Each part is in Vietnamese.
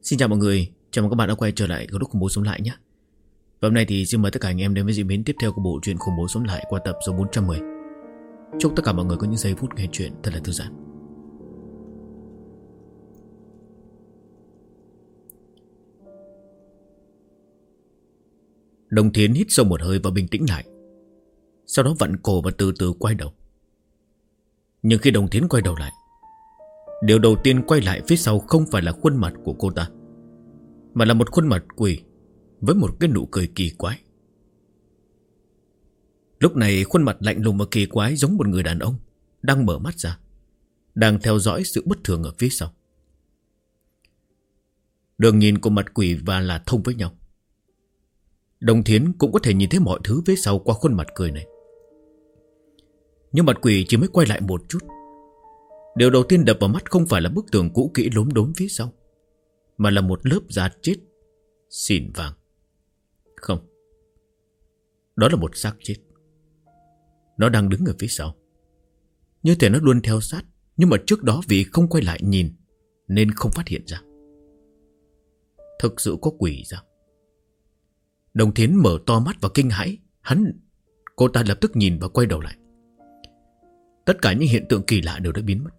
Xin chào mọi người, chào mừng các bạn đã quay trở lại Group Khủng Bố Sống Lại nhé. Và hôm nay thì xin mời tất cả anh em đến với diễn biến tiếp theo của bộ truyện Khủng Bố Sống Lại qua tập số 410. Chúc tất cả mọi người có những giây phút nghe chuyện thật là thư giãn. Đồng Thiến hít sâu một hơi và bình tĩnh lại. Sau đó vặn cổ và từ từ quay đầu. Nhưng khi Đồng Thiến quay đầu lại, điều đầu tiên quay lại phía sau không phải là khuôn mặt của cô ta, mà là một khuôn mặt quỷ với một cái nụ cười kỳ quái. Lúc này khuôn mặt lạnh lùng và kỳ quái giống một người đàn ông đang mở mắt ra, đang theo dõi sự bất thường ở phía sau. Đường nhìn của mặt quỷ và là thông với nhau. Đồng Thiến cũng có thể nhìn thấy mọi thứ phía sau qua khuôn mặt cười này. Nhưng mặt quỷ chỉ mới quay lại một chút. Điều đầu tiên đập vào mắt không phải là bức tường cũ kỹ lốm đốm phía sau, mà là một lớp da chết xỉn vàng. Không, đó là một xác chết. Nó đang đứng ở phía sau, như thể nó luôn theo sát. Nhưng mà trước đó vì không quay lại nhìn nên không phát hiện ra. Thực sự có quỷ sao? Đồng Thiến mở to mắt và kinh hãi. Cô ta lập tức nhìn và quay đầu lại. Tất cả những hiện tượng kỳ lạ đều đã biến mất.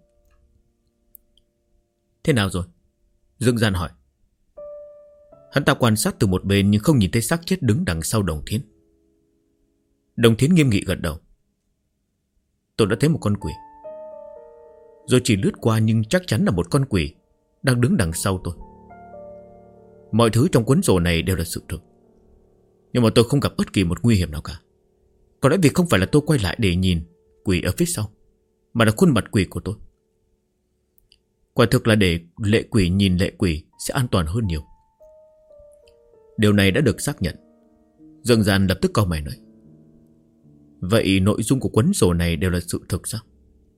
Thế nào rồi? Dương Gian hỏi. Hắn ta quan sát từ một bên nhưng không nhìn thấy xác chết đứng đằng sau Đồng Thiến. Đồng Thiến nghiêm nghị gật đầu. Tôi đã thấy một con quỷ. Rồi chỉ lướt qua nhưng chắc chắn là một con quỷ đang đứng đằng sau tôi. Mọi thứ trong cuốn sổ này đều là sự thực. Nhưng mà tôi không gặp bất kỳ một nguy hiểm nào cả. Có lẽ vì không phải là tôi quay lại để nhìn quỷ ở phía sau, mà là khuôn mặt quỷ của tôi. Quả thực là để lệ quỷ nhìn lệ quỷ sẽ an toàn hơn nhiều. Điều này đã được xác nhận. Dương Gian lập tức cau mày nói. Vậy nội dung của cuốn sổ này đều là sự thực sao?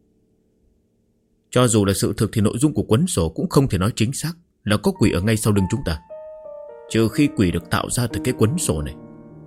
Cho dù là sự thực thì nội dung của cuốn sổ cũng không thể nói chính xác là có quỷ ở ngay sau lưng chúng ta, trừ khi quỷ được tạo ra từ cái cuốn sổ này.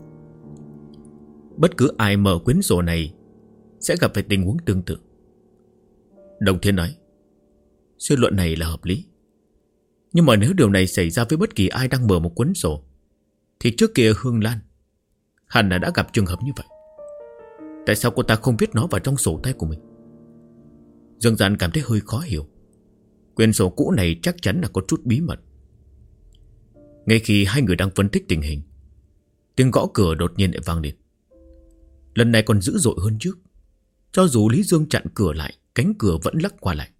Bất cứ ai mở cuốn sổ này sẽ gặp phải tình huống tương tự. Đồng Thiên nói. Suy luận này là hợp lý. Nhưng mà nếu điều này xảy ra với bất kỳ ai đang mở một cuốn sổ, thì trước kia Hương Lan hẳn là đã gặp trường hợp như vậy. Tại sao cô ta không viết nó vào trong sổ tay của mình? Dương Gian cảm thấy hơi khó hiểu. Quyển sổ cũ này chắc chắn là có chút bí mật. Ngay khi hai người đang phân tích tình hình, tiếng gõ cửa đột nhiên lại vang lên. Lần này còn dữ dội hơn trước. Cho dù Lý Dương chặn cửa lại, cánh cửa vẫn lắc qua lại.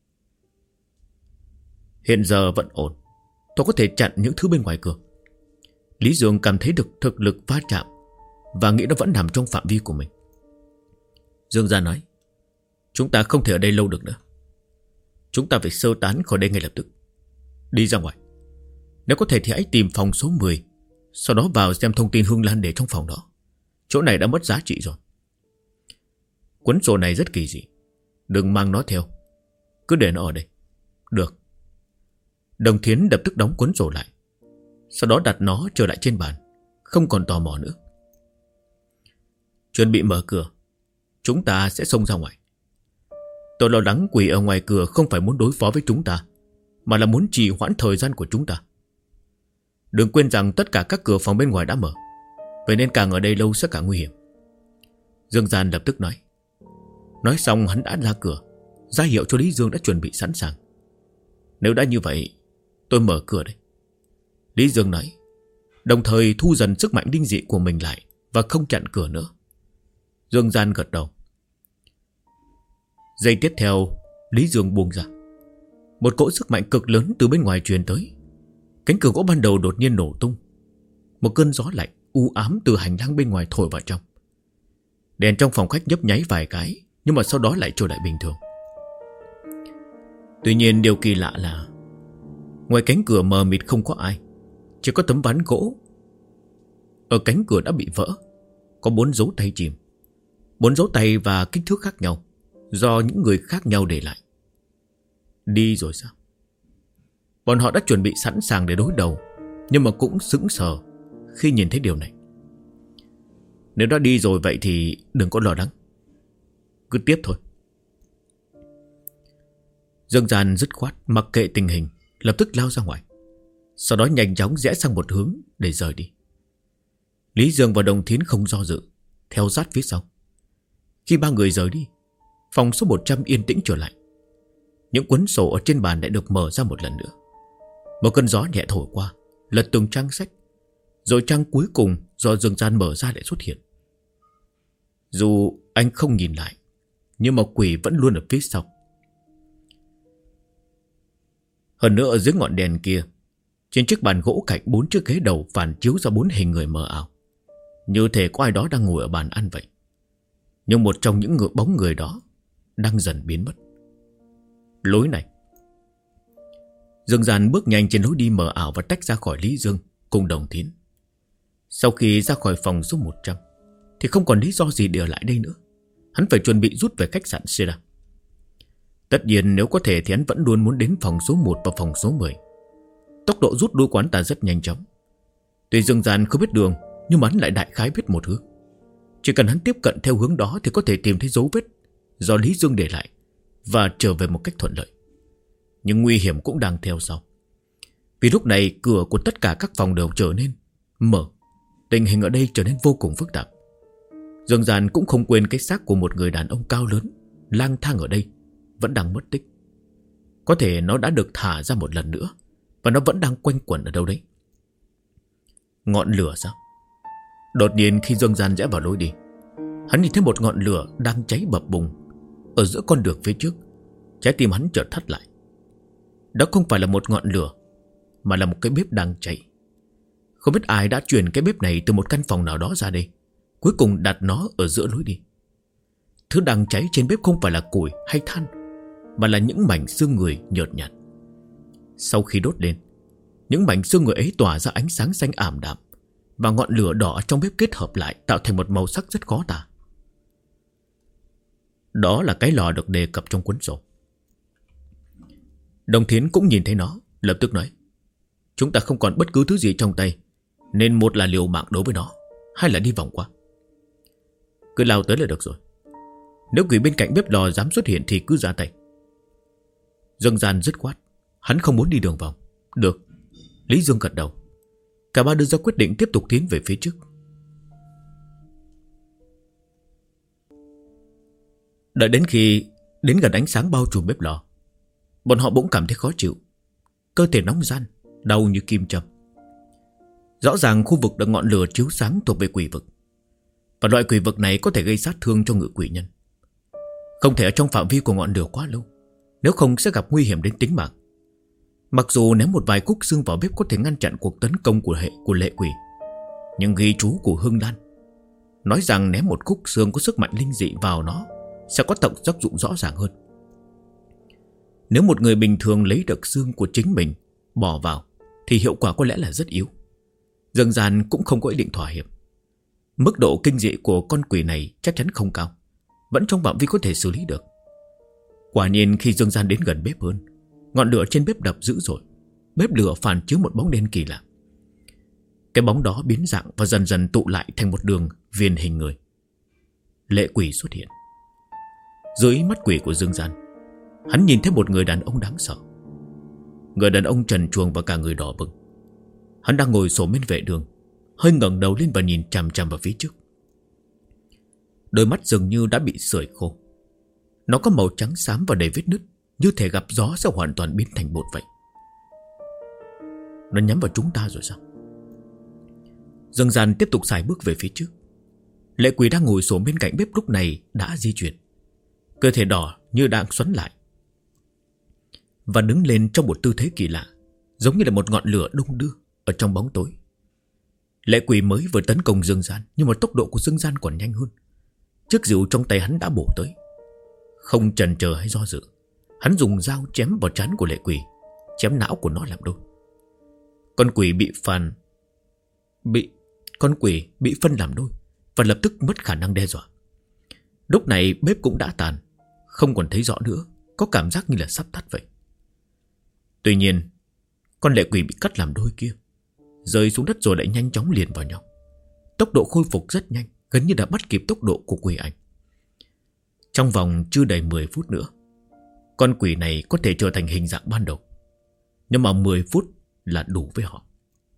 Hiện giờ vẫn ổn. Tôi có thể chặn những thứ bên ngoài cửa. Lý Dương cảm thấy được thực lực va chạm và nghĩ nó vẫn nằm trong phạm vi của mình. Dương Gia nói. Chúng ta không thể ở đây lâu được nữa. Chúng ta phải sơ tán khỏi đây ngay lập tức. Đi ra ngoài. Nếu có thể thì hãy tìm phòng số 10, sau đó vào xem thông tin Hương Lan để trong phòng đó. Chỗ này đã mất giá trị rồi. Cuốn sổ này rất kỳ dị. Đừng mang nó theo, cứ để nó ở đây. Được. Đồng Thiến lập tức đóng cuốn sổ lại, sau đó đặt nó trở lại trên bàn, không còn tò mò nữa. Chuẩn bị mở cửa. Chúng ta sẽ xông ra ngoài. Tôi lo lắng quỷ ở ngoài cửa không phải muốn đối phó với chúng ta, mà là muốn trì hoãn thời gian của chúng ta. Đừng quên rằng tất cả các cửa phòng bên ngoài đã mở, vậy nên càng ở đây lâu sẽ càng nguy hiểm. Dương Gian lập tức nói. Nói xong hắn đã ra cửa, ra hiệu cho Lý Dương đã chuẩn bị sẵn sàng. Nếu đã như vậy, tôi mở cửa đây. Lý Dương nói, đồng thời thu dần sức mạnh linh dị của mình lại và không chặn cửa nữa. Dương Gian gật đầu. Giây tiếp theo, Lý Dương buông ra. Một cỗ sức mạnh cực lớn từ bên ngoài truyền tới. Cánh cửa gỗ ban đầu đột nhiên nổ tung. Một cơn gió lạnh u ám từ hành lang bên ngoài thổi vào trong. Đèn trong phòng khách nhấp nháy vài cái, nhưng mà sau đó lại trở lại bình thường. Tuy nhiên điều kỳ lạ là ngoài cánh cửa mờ mịt không có ai, chỉ có tấm ván gỗ. Ở cánh cửa đã bị vỡ, có 4 dấu tay chìm. 4 dấu tay và kích thước khác nhau, do những người khác nhau để lại. Đi rồi sao? Bọn họ đã chuẩn bị sẵn sàng để đối đầu, nhưng mà cũng sững sờ khi nhìn thấy điều này. Nếu đã đi rồi vậy thì đừng có lo lắng, cứ tiếp thôi. Dương Gian dứt khoát mặc kệ tình hình, lập tức lao ra ngoài. Sau đó nhanh chóng rẽ sang một hướng để rời đi. Lý Dương và Đồng Thiến không do dự, theo sát phía sau. Khi ba người rời đi, phòng số 100 yên tĩnh trở lại. Những cuốn sổ ở trên bàn lại được mở ra một lần nữa. Một cơn gió nhẹ thổi qua, lật từng trang sách. Rồi trang cuối cùng do Dương Gian mở ra lại xuất hiện. Dù anh không nhìn lại, nhưng mà quỷ vẫn luôn ở phía sau. Hơn nữa ở dưới ngọn đèn kia, trên chiếc bàn gỗ cạnh 4 chiếc ghế đầu phản chiếu ra 4 hình người mờ ảo, như thể có ai đó đang ngồi ở bàn ăn vậy. Nhưng một trong những bóng người đó đang dần biến mất. Lối này. Dương Gian bước nhanh trên lối đi mờ ảo và tách ra khỏi Lý Dương cùng Đồng Thiến. Sau khi ra khỏi phòng số 100 thì không còn lý do gì để ở lại đây nữa. Hắn phải chuẩn bị rút về khách sạn Sera. Tất nhiên nếu có thể thì hắn vẫn luôn muốn đến phòng số 1 và phòng số 10. Tốc độ rút đuôi quán ta rất nhanh chóng. Tuy Dương Gian không biết đường, nhưng hắn lại đại khái biết một hướng. Chỉ cần hắn tiếp cận theo hướng đó thì có thể tìm thấy dấu vết do Lý Dương để lại và trở về một cách thuận lợi. Nhưng nguy hiểm cũng đang theo sau. Vì lúc này cửa của tất cả các phòng đều trở nên mở. Tình hình ở đây trở nên vô cùng phức tạp. Dương Gian cũng không quên cái xác của một người đàn ông cao lớn lang thang ở đây vẫn đang mất tích. Có thể nó đã được thả ra một lần nữa và nó vẫn đang quanh quẩn ở đâu đấy. Ngọn lửa sao? Đột nhiên khi Dương Gian rẽ vào lối đi, hắn nhìn thấy một ngọn lửa đang cháy bập bùng ở giữa con đường phía trước. Trái tim hắn chợt thắt lại. Đó không phải là một ngọn lửa, mà là một cái bếp đang cháy. Không biết ai đã chuyển cái bếp này từ một căn phòng nào đó ra đây, cuối cùng đặt nó ở giữa lối đi. Thứ đang cháy trên bếp không phải là củi hay than, mà là những mảnh xương người nhợt nhạt. Sau khi đốt lên, những mảnh xương người ấy tỏa ra ánh sáng xanh ảm đạm, và ngọn lửa đỏ trong bếp kết hợp lại tạo thành một màu sắc rất khó tả. Đó là cái lò được đề cập trong cuốn sổ. Đồng Thiến cũng nhìn thấy nó, lập tức nói: chúng ta không còn bất cứ thứ gì trong tay, nên một là liều mạng đối với nó, hai là đi vòng qua. Cứ lao tới là được rồi. Nếu quỷ bên cạnh bếp lò dám xuất hiện thì cứ ra tay. Dương Gian dứt khoát, hắn không muốn đi đường vòng. Được. Lý Dương gật đầu. Cả ba đưa ra quyết định tiếp tục tiến về phía trước. Đợi đến khi đến gần ánh sáng bao trùm bếp lò, bọn họ bỗng cảm thấy khó chịu. Cơ thể nóng ran, đau như kim châm. Rõ ràng khu vực được ngọn lửa chiếu sáng thuộc về quỷ vực, và loại quỷ vực này có thể gây sát thương cho ngự quỷ nhân. Không thể ở trong phạm vi của ngọn lửa quá lâu, nếu không sẽ gặp nguy hiểm đến tính mạng. Mặc dù ném một vài khúc xương vào bếp có thể ngăn chặn cuộc tấn công của lệ quỷ, nhưng ghi chú của Hưng Lan nói rằng ném một khúc xương có sức mạnh linh dị vào nó sẽ có tác dụng rõ ràng hơn. Nếu một người bình thường lấy được xương của chính mình bỏ vào thì hiệu quả có lẽ là rất yếu. Dương Gian cũng không có ý định thỏa hiệp. Mức độ kinh dị của con quỷ này chắc chắn không cao, vẫn trong phạm vi có thể xử lý được. Quả nhiên khi Dương Gian đến gần bếp hơn, ngọn lửa trên bếp đập dữ dội. Bếp lửa phản chiếu một bóng đen kỳ lạ. Cái bóng đó biến dạng và dần dần tụ lại thành một đường viền hình người. Lệ quỷ xuất hiện. Dưới mắt quỷ của Dương Gian, hắn nhìn thấy một người đàn ông đáng sợ. Người đàn ông trần truồng và cả người đỏ bừng. Hắn đang ngồi xổm bên vệ đường, hơi ngẩng đầu lên và nhìn chằm chằm vào phía trước. Đôi mắt dường như đã bị sưởi khô. Nó có màu trắng xám và đầy vết nứt, như thể gặp gió sẽ hoàn toàn biến thành bột vậy. Nó nhắm vào chúng ta rồi sao? Dương Gian tiếp tục xài bước về phía trước. Lệ quỷ đang ngồi xổm bên cạnh bếp lúc này đã di chuyển. Cơ thể đỏ như đang xoắn lại và đứng lên trong một tư thế kỳ lạ, giống như là một ngọn lửa đung đưa ở trong bóng tối. Lệ quỷ mới vừa tấn công Dương Gian, nhưng mà tốc độ của Dương Gian còn nhanh hơn. Chiếc rìu trong tay hắn đã bổ tới. Không chần chờ hay do dự, hắn dùng dao chém vào trán của lệ quỷ, chém não của nó làm đôi. Con quỷ bị phân làm đôi và lập tức mất khả năng đe dọa. Lúc này bếp cũng đã tàn, không còn thấy rõ nữa, có cảm giác như là sắp tắt vậy. Tuy nhiên, con lệ quỷ bị cắt làm đôi kia rơi xuống đất rồi lại nhanh chóng liền vào nhau. Tốc độ khôi phục rất nhanh, gần như đã bắt kịp tốc độ của quỷ ảnh. Trong vòng chưa đầy 10 phút nữa, con quỷ này có thể trở thành hình dạng ban đầu. Nhưng mà 10 phút là đủ với họ.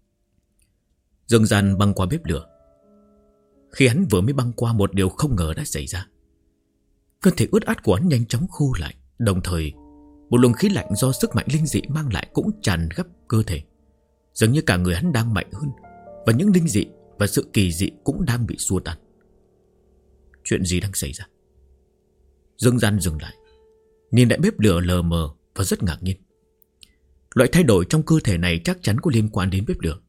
Dương Gian băng qua bếp lửa. Khi hắn vừa mới băng qua, một điều không ngờ đã xảy ra. Cơ thể ướt át của hắn nhanh chóng khô lại, đồng thời một luồng khí lạnh do sức mạnh linh dị mang lại cũng tràn khắp cơ thể. Dường như cả người hắn đang mạnh hơn, và những linh dị và sự kỳ dị cũng đang bị xua tan. Chuyện gì đang xảy ra? Dương Gian dừng lại, nhìn lại bếp lửa lờ mờ và rất ngạc nhiên. Loại thay đổi trong cơ thể này chắc chắn có liên quan đến bếp lửa.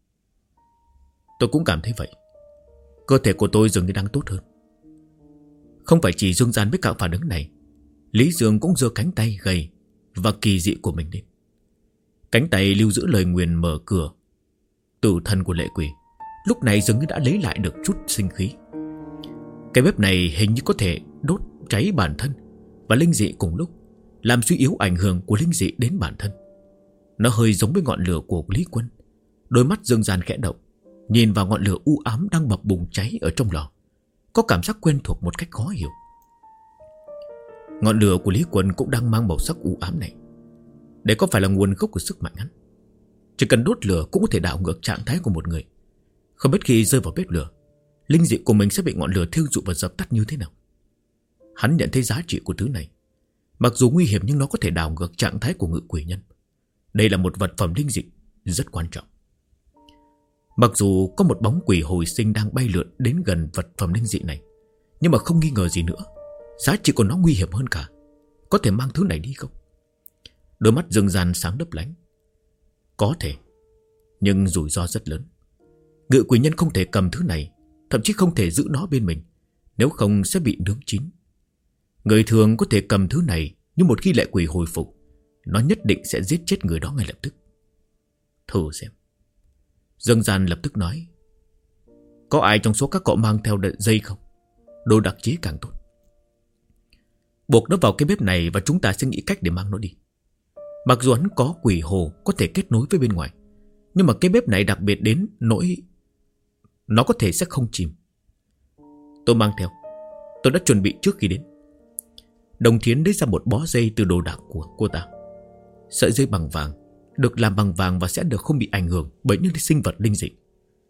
Tôi cũng cảm thấy vậy. Cơ thể của tôi dường như đang tốt hơn. Không phải chỉ Dương Gian với cả phản ứng này, Lý Dương cũng giơ cánh tay gầy và kỳ dị của mình lên. Cánh tay lưu giữ lời nguyền mở cửa. Tử thần của lệ quỷ lúc này dường như đã lấy lại được chút sinh khí. Cái bếp này hình như có thể đốt cháy bản thân và linh dị cùng lúc, làm suy yếu ảnh hưởng của linh dị đến bản thân. Nó hơi giống với ngọn lửa của Lý Quân. Đôi mắt Dương Gian khẽ động, nhìn vào ngọn lửa u ám đang bập bùng cháy ở trong lò, có cảm giác quen thuộc một cách khó hiểu. Ngọn lửa của Lý Quân cũng đang mang màu sắc u ám này. Đấy có phải là nguồn gốc của sức mạnh hắn? Chỉ cần đốt lửa cũng có thể đảo ngược trạng thái của một người. Không biết khi rơi vào bếp lửa, linh dị của mình sẽ bị ngọn lửa thiêu rụi và dập tắt như thế nào. Hắn nhận thấy giá trị của thứ này. Mặc dù nguy hiểm nhưng nó có thể đảo ngược trạng thái của ngự quỷ nhân. Đây là một vật phẩm linh dị rất quan trọng. Mặc dù có một bóng quỷ hồi sinh đang bay lượn đến gần vật phẩm linh dị này, nhưng mà không nghi ngờ gì nữa, giá trị của nó nguy hiểm hơn cả. Có thể mang thứ này đi không? Đôi mắt Dương Gian sáng lấp lánh. Có thể, nhưng rủi ro rất lớn. Ngự quỷ nhân không thể cầm thứ này, thậm chí không thể giữ nó bên mình, nếu không sẽ bị nướng chín. Người thường có thể cầm thứ này, nhưng một khi lệ quỷ hồi phục, nó nhất định sẽ giết chết người đó ngay lập tức. Thử xem. Dương Gian lập tức nói, có ai trong số các cậu mang theo dây không? Đồ đặc chế càng tốt. Buộc nó vào cái bếp này và chúng ta sẽ nghĩ cách để mang nó đi. Mặc dù hắn có quỷ hồ có thể kết nối với bên ngoài, nhưng mà cái bếp này đặc biệt đến nỗi nó có thể sẽ không chìm. Tôi mang theo. Tôi đã chuẩn bị trước khi đến. Đồng Thiến lấy ra một bó dây từ đồ đạc của cô ta. Sợi dây bằng vàng, được làm bằng vàng và sẽ được không bị ảnh hưởng bởi những sinh vật linh dị.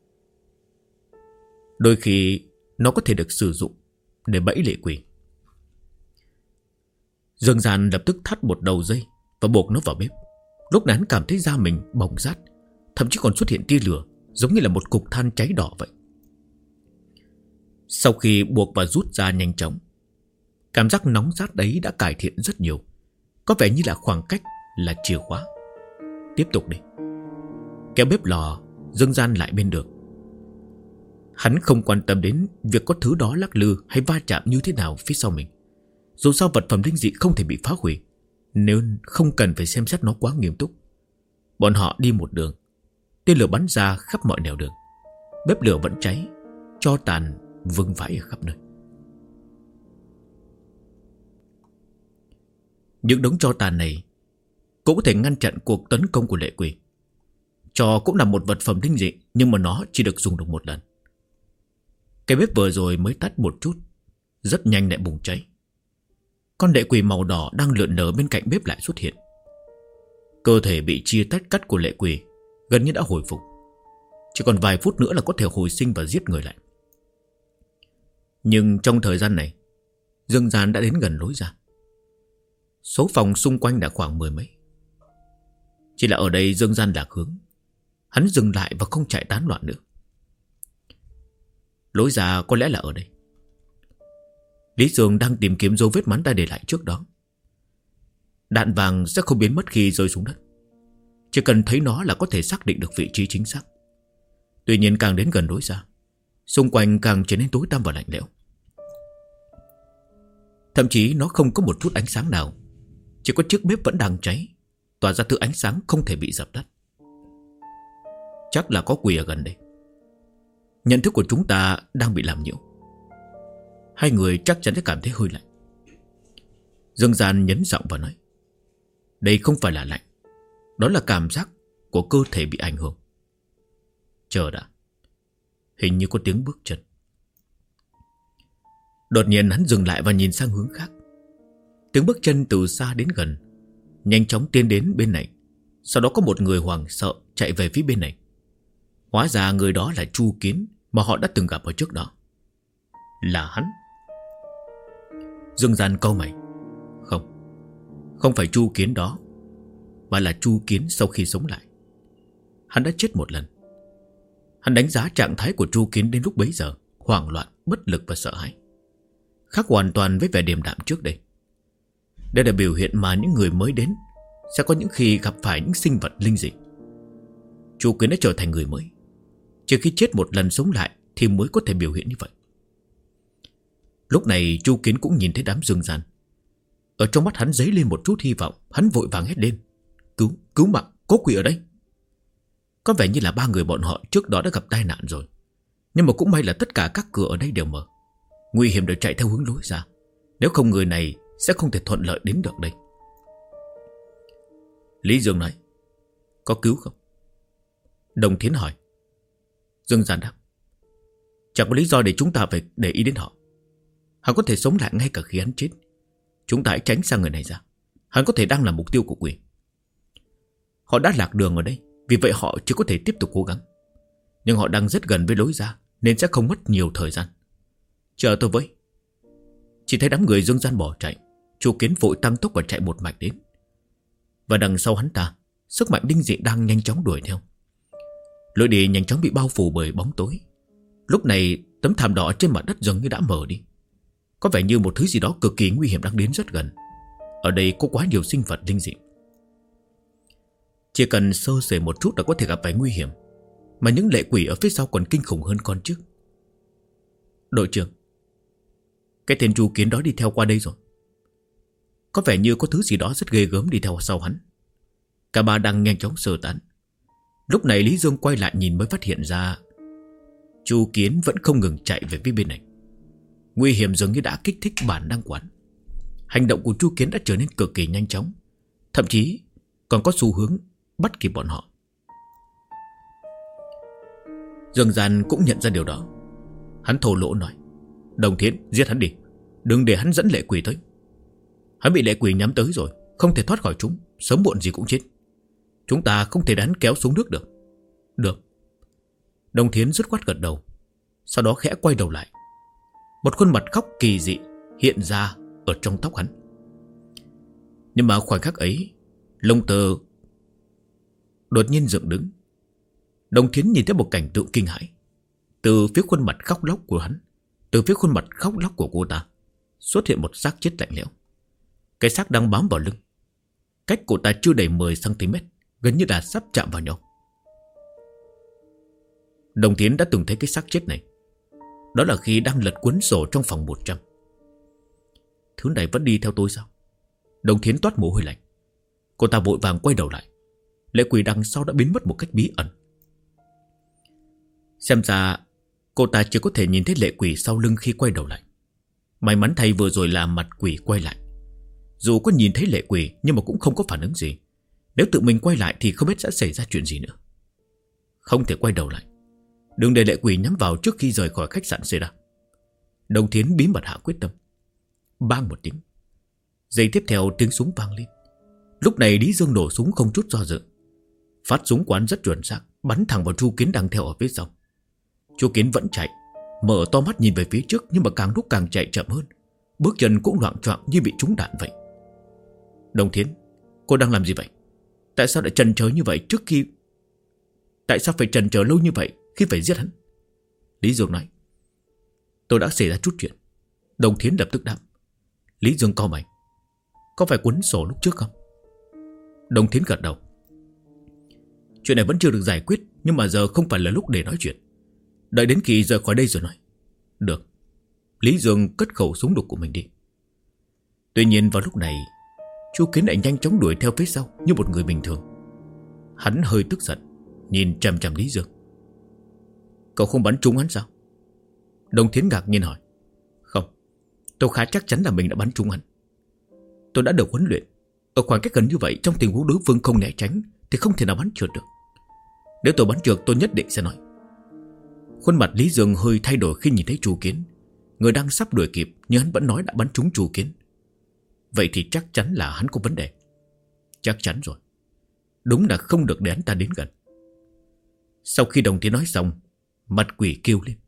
Đôi khi nó có thể được sử dụng để bẫy lệ quỷ. Dương Gian lập tức thắt một đầu dây và buộc nó vào bếp. Lúc này hắn cảm thấy da mình bỏng rát, thậm chí còn xuất hiện tia lửa, giống như là một cục than cháy đỏ vậy. Sau khi buộc và rút ra nhanh chóng, cảm giác nóng rát đấy đã cải thiện rất nhiều. Có vẻ như là khoảng cách là chìa khóa. Tiếp tục đi. Kéo bếp lò, Dương Gian lại bên đường. Hắn không quan tâm đến việc có thứ đó lắc lư hay va chạm như thế nào phía sau mình. Dù sao vật phẩm linh dị không thể bị phá hủy, nên không cần phải xem xét nó quá nghiêm túc. Bọn họ đi một đường, tên lửa bắn ra khắp mọi nẻo đường. Bếp lửa vẫn cháy, tro tàn vương vãi ở khắp nơi. Những đống tro tàn này cũng có thể ngăn chặn cuộc tấn công của lệ quỷ. Tro cũng là một vật phẩm linh dị, nhưng mà nó chỉ được dùng được một lần. Cái bếp vừa rồi mới tắt một chút, rất nhanh lại bùng cháy. Con lệ quỷ màu đỏ đang lượn lờ bên cạnh bếp lại xuất hiện. Cơ thể bị chia tách cắt của lệ quỷ gần như đã hồi phục. Chỉ còn vài phút nữa là có thể hồi sinh và giết người lại. Nhưng trong thời gian này, Dương Gian đã đến gần lối ra. Số phòng xung quanh đã khoảng 10 mấy. Chỉ là ở đây Dương Gian lạc hướng. Hắn dừng lại và không chạy tán loạn nữa. Lối ra có lẽ là ở đây. Lý Dương đang tìm kiếm dấu vết mắn ta để lại trước đó. Đạn vàng sẽ không biến mất khi rơi xuống đất. Chỉ cần thấy nó là có thể xác định được vị trí chính xác. Tuy nhiên càng đến gần lối ra, xung quanh càng trở nên tối tăm và lạnh lẽo. Thậm chí nó không có một chút ánh sáng nào. Chỉ có chiếc bếp vẫn đang cháy, tỏa ra thứ ánh sáng không thể bị dập tắt. Chắc là có quỷ ở gần đây. Nhận thức của chúng ta đang bị làm nhiễu. Hai người chắc chắn sẽ cảm thấy hơi lạnh. Dương Gian nhấn giọng và nói, đây không phải là lạnh, đó là cảm giác của cơ thể bị ảnh hưởng. Chờ đã. Hình như có tiếng bước chân. Đột nhiên hắn dừng lại và nhìn sang hướng khác. Tiếng bước chân từ xa đến gần, nhanh chóng tiến đến bên này. Sau đó có một người hoảng sợ chạy về phía bên này. Hóa ra người đó là Chu Kiến mà họ đã từng gặp ở trước đó. Là hắn. Dương Gian cau mày. Không phải Chu Kiến đó, mà là Chu Kiến sau khi sống lại. Hắn đã chết một lần. Hắn đánh giá trạng thái của Chu Kiến đến lúc bấy giờ hoảng loạn, bất lực và sợ hãi, khác hoàn toàn với vẻ điềm đạm trước đây. Đây là biểu hiện mà những người mới đến sẽ có những khi gặp phải những sinh vật linh dị. Chu Kiến đã trở thành người mới. Chỉ khi chết một lần sống lại thì mới có thể biểu hiện như vậy. Lúc này Chu Kiến cũng nhìn thấy đám Dương Gian. Ở trong mắt hắn dấy lên một chút hy vọng. Hắn vội vàng hét lên: Cứu mạng, có quỷ ở đây. Có vẻ như là 3 người bọn họ trước đó đã gặp tai nạn rồi. Nhưng mà cũng may là tất cả các cửa ở đây đều mở. Nguy hiểm để chạy theo hướng lối ra. Nếu không người này sẽ không thể thuận lợi đến được đây. Lý Dương nói: Có cứu không? Đồng Thiến hỏi. Dương Gian đáp: Chẳng có lý do để chúng ta phải để ý đến họ. Hắn có thể sống lại ngay cả khi hắn chết. Chúng ta hãy tránh xa người này ra. Hắn có thể đang là mục tiêu của quỷ. Họ đã lạc đường ở đây, vì vậy họ chỉ có thể tiếp tục cố gắng. Nhưng họ đang rất gần với lối ra, nên sẽ không mất nhiều thời gian. Chờ tôi với. Chỉ thấy đám người Dương Gian bỏ chạy. Chu Kiến vội tăng tốc và chạy một mạch đến. Và đằng sau hắn ta, sức mạnh linh dị đang nhanh chóng đuổi theo. Lối đi nhanh chóng bị bao phủ bởi bóng tối. Lúc này tấm thảm đỏ trên mặt đất dường như đã mờ đi. Có vẻ như một thứ gì đó cực kỳ nguy hiểm đang đến rất gần. Ở đây có quá nhiều sinh vật linh dị. Chỉ cần sơ sẩy một chút là có thể gặp phải nguy hiểm. Mà những lệ quỷ ở phía sau còn kinh khủng hơn con trước. Đội trưởng, cái tên Chu Kiến đó đi theo qua đây rồi. Có vẻ như có thứ gì đó rất ghê gớm đi theo sau hắn. Cả ba đang nhanh chóng sơ tán. Lúc này Lý Dương quay lại nhìn mới phát hiện ra Chu Kiến vẫn không ngừng chạy về phía bên này. Nguy hiểm dường như đã kích thích bản năng quán. Hành động của Chu Kiến đã trở nên cực kỳ nhanh chóng, thậm chí còn có xu hướng bắt kịp bọn họ. Dương Gian cũng nhận ra điều đó. Hắn thô lỗ nói: Đồng Thiến, giết hắn đi. Đừng để hắn dẫn lệ quỷ tới. Hắn bị lệ quỷ nhắm tới rồi, không thể thoát khỏi chúng. Sớm muộn gì cũng chết. Chúng ta không thể để hắn kéo xuống nước được. Được. Đồng Thiến dứt khoát gật đầu. Sau đó khẽ quay đầu lại. Một khuôn mặt khóc kỳ dị hiện ra ở trong tóc hắn. Nhưng mà khoảnh khắc ấy, lông tơ đột nhiên dựng đứng. Đồng Thiến nhìn thấy một cảnh tượng kinh hãi. Từ phía khuôn mặt khóc lóc của hắn, từ phía khuôn mặt khóc lóc của cô ta, xuất hiện một xác chết lạnh lẽo. Cái xác đang bám vào lưng. Cách cô ta chưa đầy 10 cm, gần như là sắp chạm vào nhau. Đồng Thiến đã từng thấy cái xác chết này. Đó là khi đang lật cuốn sổ trong phòng 100. Thứ này vẫn đi theo tôi sao? Đồng Thiến toát mồ hôi lạnh. Cô ta vội vàng quay đầu lại. Lệ quỷ đằng sau đã biến mất một cách bí ẩn. Xem ra cô ta chỉ có thể nhìn thấy lệ quỷ sau lưng khi quay đầu lại. May mắn thay vừa rồi là mặt quỷ quay lại. Dù có nhìn thấy lệ quỷ nhưng mà cũng không có phản ứng gì. Nếu tự mình quay lại thì không biết sẽ xảy ra chuyện gì nữa. Không thể quay đầu lại. Đừng để lệ quỷ nhắm vào trước khi rời khỏi khách sạn Seda. Đồng Thiến bí mật hạ quyết tâm. Bang một tiếng. Giây tiếp theo tiếng súng vang lên. Lúc này Lý Dương nổ súng không chút do dự. Phát súng quán rất chuẩn xác, bắn thẳng vào Chu Kiến đang theo ở phía sau. Chu Kiến vẫn chạy, mở to mắt nhìn về phía trước, nhưng mà càng lúc càng chạy chậm hơn. Bước chân cũng loạng choạng như bị trúng đạn vậy. Đồng Thiến, cô đang làm gì vậy? Tại sao lại chần chờ như vậy trước khi... Tại sao phải chần chờ lâu như vậy khi phải giết hắn? Lý Dương nói. Tôi đã xảy ra chút chuyện. Đồng Thiến lập tức đáp. Lý Dương cau mày. Có phải cuốn sổ lúc trước không? Đồng Thiến gật đầu. Chuyện này vẫn chưa được giải quyết, nhưng mà giờ không phải là lúc để nói chuyện. Đợi đến khi rời khỏi đây rồi nói. Được. Lý Dương cất khẩu súng đục của mình đi. Tuy nhiên vào lúc này, Chu Kiến lại nhanh chóng đuổi theo phía sau như một người bình thường. Hắn hơi tức giận, nhìn chằm chằm Lý Dương. Cậu không bắn trúng hắn sao? Đồng Thiến ngạc nhiên hỏi. Không, tôi khá chắc chắn là mình đã bắn trúng hắn. Tôi đã được huấn luyện. Ở khoảng cách gần như vậy, trong tình huống đối phương không né tránh thì không thể nào bắn trượt được. Nếu tôi bắn trượt tôi nhất định sẽ nói. Khuôn mặt Lý Dương hơi thay đổi khi nhìn thấy Chu Kiến. Người đang sắp đuổi kịp, nhưng hắn vẫn nói đã bắn trúng Chu Kiến. Vậy thì chắc chắn là hắn có vấn đề. Chắc chắn rồi. Đúng là không được để hắn ta đến gần. Sau khi Đồng Tiến nói xong, mặt quỷ kêu lên.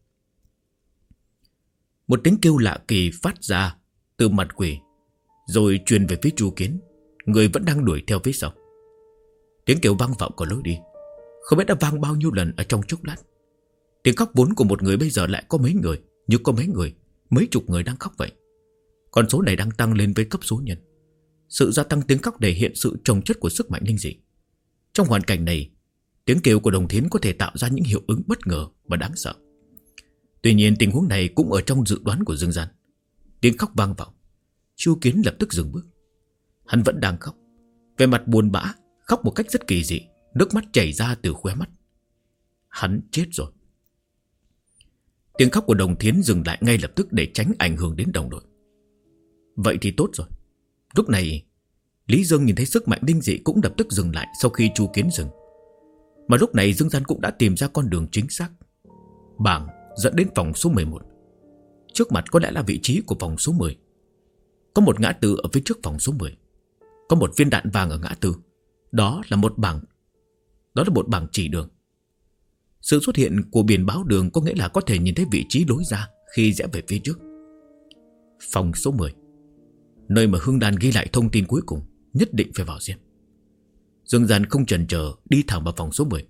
Một tiếng kêu lạ kỳ phát ra từ mặt quỷ, rồi truyền về phía Chu Kiến, người vẫn đang đuổi theo phía sau. Tiếng kêu vang vọng cả lối đi, không biết đã vang bao nhiêu lần ở trong chốc lát. Tiếng khóc vốn của một người bây giờ lại có mấy người, như có mấy người, mấy chục người đang khóc vậy. Con số này đang tăng lên với cấp số nhân. Sự gia tăng tiếng khóc thể hiện sự chồng chất của sức mạnh linh dị. Trong hoàn cảnh này, tiếng kêu của Đồng Thiến có thể tạo ra những hiệu ứng bất ngờ và đáng sợ. Tuy nhiên tình huống này cũng ở trong dự đoán của Dương Gian. Tiếng khóc vang vọng, Chu Kiến lập tức dừng bước. Hắn vẫn đang khóc, vẻ mặt buồn bã, khóc một cách rất kỳ dị, nước mắt chảy ra từ khóe mắt. Hắn chết rồi. Tiếng khóc của Đồng Thiến dừng lại ngay lập tức để tránh ảnh hưởng đến đồng đội. Vậy thì tốt rồi. Lúc này Lý Dương nhìn thấy sức mạnh linh dị cũng lập tức dừng lại sau khi Chu Kiến dừng. Mà lúc này Dương Gian cũng đã tìm ra con đường chính xác. Bảng dẫn đến phòng số 11. Trước mặt có lẽ là vị trí của phòng số 10. Có một ngã tư ở phía trước phòng số 10. Có một viên đạn vàng ở ngã tư. Đó là một bảng chỉ đường. Sự xuất hiện của biển báo đường có nghĩa là có thể nhìn thấy vị trí lối ra khi rẽ về phía trước. Phòng số 10, nơi mà Hương Đàn ghi lại thông tin cuối cùng, nhất định phải vào xem. Dương Gian không chần chờ đi thẳng vào phòng số 10.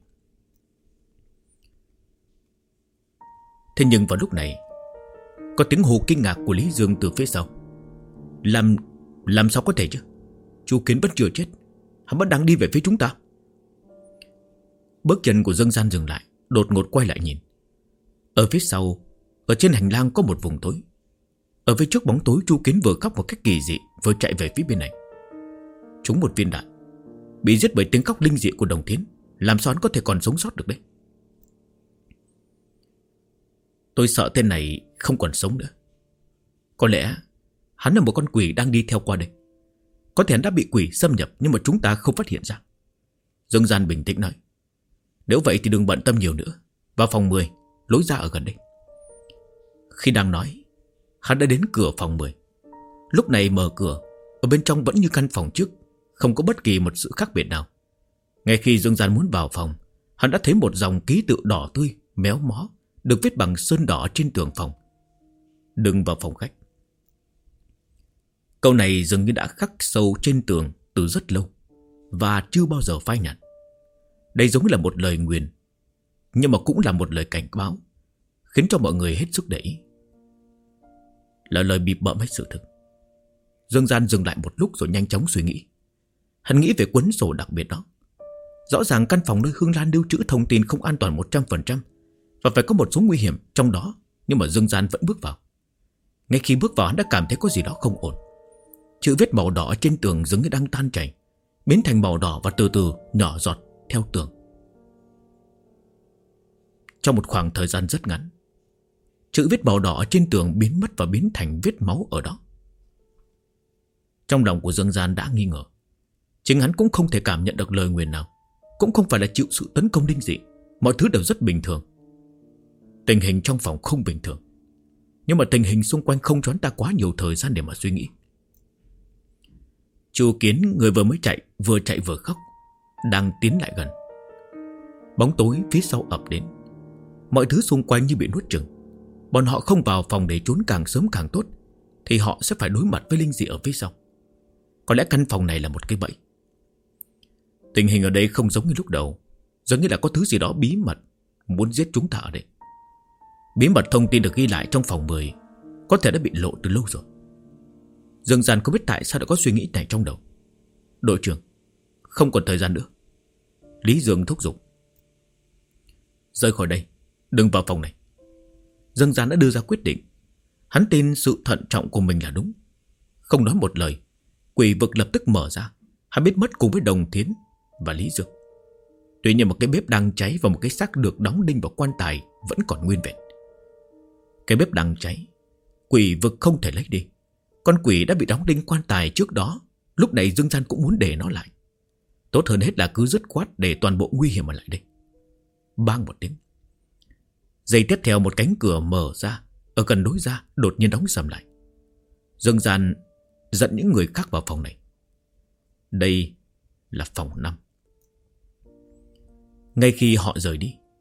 Thế nhưng vào lúc này, có tiếng hô kinh ngạc của Lý Dương từ phía sau. Làm sao có thể chứ? Chu Kiến vẫn chưa chết, hắn vẫn đang đi về phía chúng ta. Bước chân của Dương Gian dừng lại, đột ngột quay lại nhìn. Ở phía sau, ở trên hành lang có một vùng tối. Ở phía trước bóng tối, Chu Kiến vừa khóc một cách kỳ dị, vừa chạy về phía bên này. Trúng một viên đạn, bị giết bởi tiếng khóc linh dị của Đồng Thiến. Làm sao hắn có thể còn sống sót được đấy? Tôi sợ tên này không còn sống nữa. Có lẽ hắn là một con quỷ đang đi theo qua đây. Có thể hắn đã bị quỷ xâm nhập, nhưng mà chúng ta không phát hiện ra. Dương Gian bình tĩnh nói. Nếu vậy thì đừng bận tâm nhiều nữa. Vào phòng 10, lối ra ở gần đây. Khi đang nói, hắn đã đến cửa phòng 10. Lúc này mở cửa, ở bên trong vẫn như căn phòng trước, không có bất kỳ một sự khác biệt nào. Ngay khi Dương Gian muốn vào phòng, hắn đã thấy một dòng ký tự đỏ tươi, méo mó, được viết bằng sơn đỏ trên tường phòng. Đừng vào phòng khách. Câu này dường như đã khắc sâu trên tường từ rất lâu và chưa bao giờ phai nhạt. Đây giống là một lời nguyền, nhưng mà cũng là một lời cảnh báo, khiến cho mọi người hết sức để ý. Là lời bịp bợm hết sự thực. Dương Gian dừng lại một lúc rồi nhanh chóng suy nghĩ. Hắn nghĩ về cuốn sổ đặc biệt đó. Rõ ràng căn phòng nơi Hương Lan lưu trữ thông tin không an toàn 100%, và phải có một số nguy hiểm trong đó. Nhưng mà Dương Gian vẫn bước vào. Ngay khi bước vào, hắn đã cảm thấy có gì đó không ổn. Chữ viết màu đỏ trên tường dường như đang tan chảy, biến thành màu đỏ và từ từ nhỏ giọt theo tường. Trong một khoảng thời gian rất ngắn, chữ viết màu đỏ trên tường biến mất và biến thành vết máu ở đó. Trong lòng của Dương Gian đã nghi ngờ. Chính hắn cũng không thể cảm nhận được lời nguyền nào, cũng không phải là chịu sự tấn công linh dị. Mọi thứ đều rất bình thường. Tình hình trong phòng không bình thường, nhưng mà tình hình xung quanh không cho hắn ta quá nhiều thời gian để mà suy nghĩ. Chu Kiến, người vừa mới chạy vừa khóc, đang tiến lại gần. Bóng tối phía sau ập đến. Mọi thứ xung quanh như bị nuốt chửng. Bọn họ không vào phòng để trốn càng sớm càng tốt, thì họ sẽ phải đối mặt với linh dị ở phía sau. Có lẽ căn phòng này là một cái bẫy. Tình hình ở đây không giống như lúc đầu, giống như là có thứ gì đó bí mật muốn giết chúng ta ở đây. Bí mật thông tin được ghi lại trong phòng 10 có thể đã bị lộ từ lâu rồi. Dương Gian không biết tại sao đã có suy nghĩ này trong đầu. Đội trưởng, không còn thời gian nữa. Lý Dương thúc giục. Rời khỏi đây, đừng vào phòng này. Dương Gian đã đưa ra quyết định. Hắn tin sự thận trọng của mình là đúng. Không nói một lời, quỷ vực lập tức mở ra. Hắn biết mất cùng với Đồng Thiến và Lý Dương. Tuy nhiên một cái bếp đang cháy và một cái xác được đóng đinh vào quan tài vẫn còn nguyên vẹn. Cái bếp đang cháy, quỷ vực không thể lấy đi. Con quỷ đã bị đóng đinh quan tài trước đó. Lúc này Dương Gian cũng muốn để nó lại. Tốt hơn hết là cứ dứt khoát để toàn bộ nguy hiểm ở lại đây. Bang một tiếng. Giây tiếp theo một cánh cửa mở ra ở gần lối ra đột nhiên đóng sầm lại. Dương Gian dẫn những người khác vào phòng này. Đây là phòng 5. Ngay khi họ rời đi,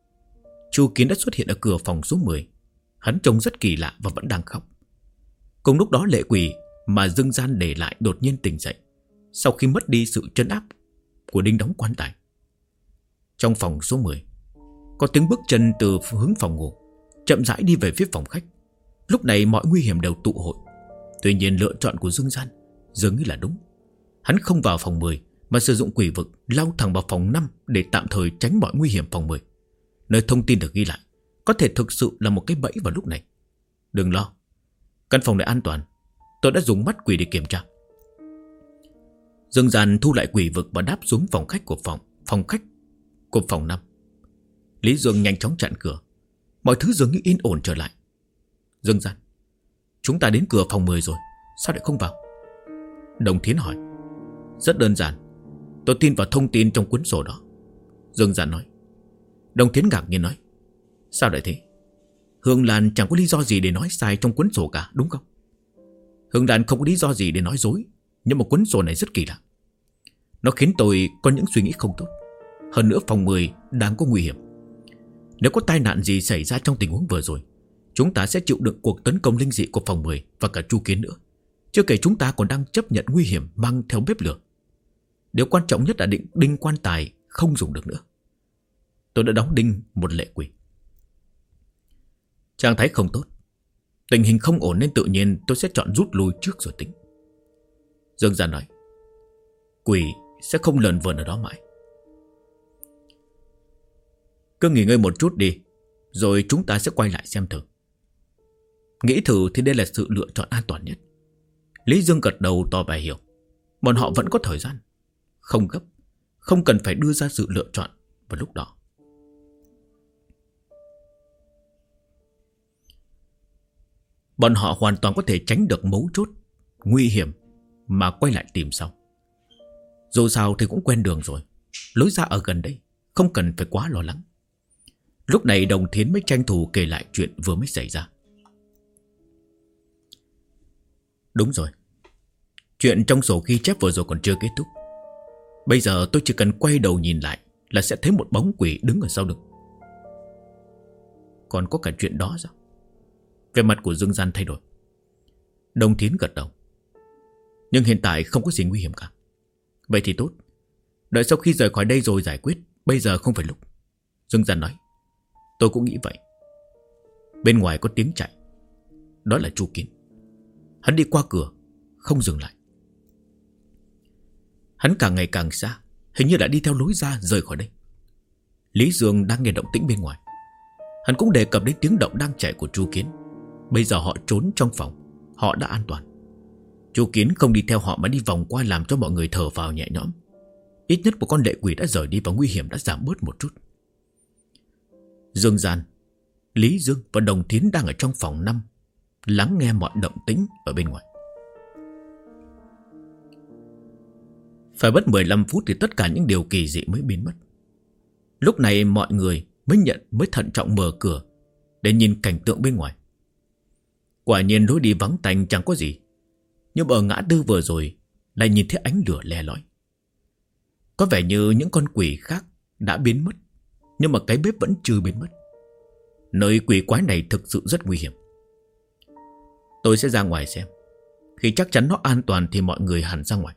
Chu Kiến đã xuất hiện ở cửa phòng số 10. Hắn trông rất kỳ lạ và vẫn đang khóc. Cùng lúc đó lệ quỷ mà Dương Gian để lại đột nhiên tỉnh dậy, sau khi mất đi sự trấn áp của đinh đóng quan tài. Trong phòng số 10 có tiếng bước chân từ hướng phòng ngủ, chậm rãi đi về phía phòng khách. Lúc này mọi nguy hiểm đều tụ hội. Tuy nhiên lựa chọn của Dương Gian dường như là đúng. Hắn không vào phòng 10 mà sử dụng quỷ vực lao thẳng vào phòng 5 để tạm thời tránh mọi nguy hiểm phòng 10, nơi thông tin được ghi lại có thể thực sự là một cái bẫy vào lúc này. Đừng lo, căn phòng này an toàn. Tôi đã dùng mắt quỷ để kiểm tra. Dương Gian thu lại quỷ vực và đáp xuống phòng khách của phòng 5. Lý Dương nhanh chóng chặn cửa. Mọi thứ dường như yên ổn trở lại. Dương Gian, chúng ta đến cửa phòng 10 rồi, sao lại không vào? Đồng Thiến hỏi. Rất đơn giản, tôi tin vào thông tin trong cuốn sổ đó, Dương Gian nói. Đồng Thiến ngạc nhiên nói. Sao lại thế? Hương Lan chẳng có lý do gì để nói sai trong cuốn sổ cả, đúng không? Hương Lan không có lý do gì để nói dối, nhưng mà cuốn sổ này rất kỳ lạ. Nó khiến tôi có những suy nghĩ không tốt. Hơn nữa phòng 10 đang có nguy hiểm. Nếu có tai nạn gì xảy ra trong tình huống vừa rồi, chúng ta sẽ chịu đựng cuộc tấn công linh dị của phòng 10 và cả Chu Kiến nữa. Chưa kể chúng ta còn đang chấp nhận nguy hiểm mang theo bếp lửa. Điều quan trọng nhất là đinh quan tài không dùng được nữa. Tôi đã đóng đinh một lệ quỷ. Trạng thái không tốt, tình hình không ổn nên tự nhiên tôi sẽ chọn rút lui trước rồi tính. Dương Gian nói. Quỷ sẽ không lờn vờn ở đó mãi. Cứ nghỉ ngơi một chút đi, rồi chúng ta sẽ quay lại xem thử. Nghĩ thử thì đây là sự lựa chọn an toàn nhất. Lý Dương gật đầu tỏ vẻ hiểu. Bọn họ vẫn có thời gian, không gấp, không cần phải đưa ra sự lựa chọn vào lúc đó. Bọn họ hoàn toàn có thể tránh được mấu chốt nguy hiểm mà quay lại tìm sau. Dù sao thì cũng quen đường rồi, lối ra ở gần đây, không cần phải quá lo lắng. Lúc này Đồng Thiến mới tranh thủ kể lại chuyện vừa mới xảy ra. Đúng rồi, chuyện trong sổ ghi chép vừa rồi còn chưa kết thúc. Bây giờ tôi chỉ cần quay đầu nhìn lại là sẽ thấy một bóng quỷ đứng ở sau lưng. Còn có cả chuyện đó sao? Vẻ mặt của Dương Gian thay đổi. Đồng Thiến gật đầu. Nhưng hiện tại không có gì nguy hiểm cả. Vậy thì tốt, đợi sau khi rời khỏi đây rồi giải quyết. Bây giờ không phải lúc. Dương Gian nói. Tôi cũng nghĩ vậy. Bên ngoài có tiếng chạy. Đó là Chu Kiến. Hắn đi qua cửa, không dừng lại. Hắn càng ngày càng xa, hình như đã đi theo lối ra rời khỏi đây. Lý Dương đang nghe động tĩnh bên ngoài. Hắn cũng đề cập đến tiếng động đang chạy của Chu Kiến. Bây giờ họ trốn trong phòng, họ đã an toàn. Chu Kiến không đi theo họ mà đi vòng qua, làm cho mọi người thở phào nhẹ nhõm. Ít nhất một con lệ quỷ đã rời đi và nguy hiểm đã giảm bớt một chút. Dương Gian, Lý Dương và Đồng Thiến đang ở trong phòng 5, lắng nghe mọi động tĩnh ở bên ngoài. Phải mất 15 phút thì tất cả những điều kỳ dị mới biến mất. Lúc này mọi người mới thận trọng mở cửa để nhìn cảnh tượng bên ngoài. Quả nhiên lối đi vắng tanh chẳng có gì, nhưng ở ngã tư vừa rồi lại nhìn thấy ánh lửa le lói. Có vẻ như những con quỷ khác đã biến mất, nhưng mà cái bếp vẫn chưa biến mất. Nơi quỷ quái này thực sự rất nguy hiểm. Tôi sẽ ra ngoài xem. Khi chắc chắn nó an toàn thì mọi người hẳn ra ngoài.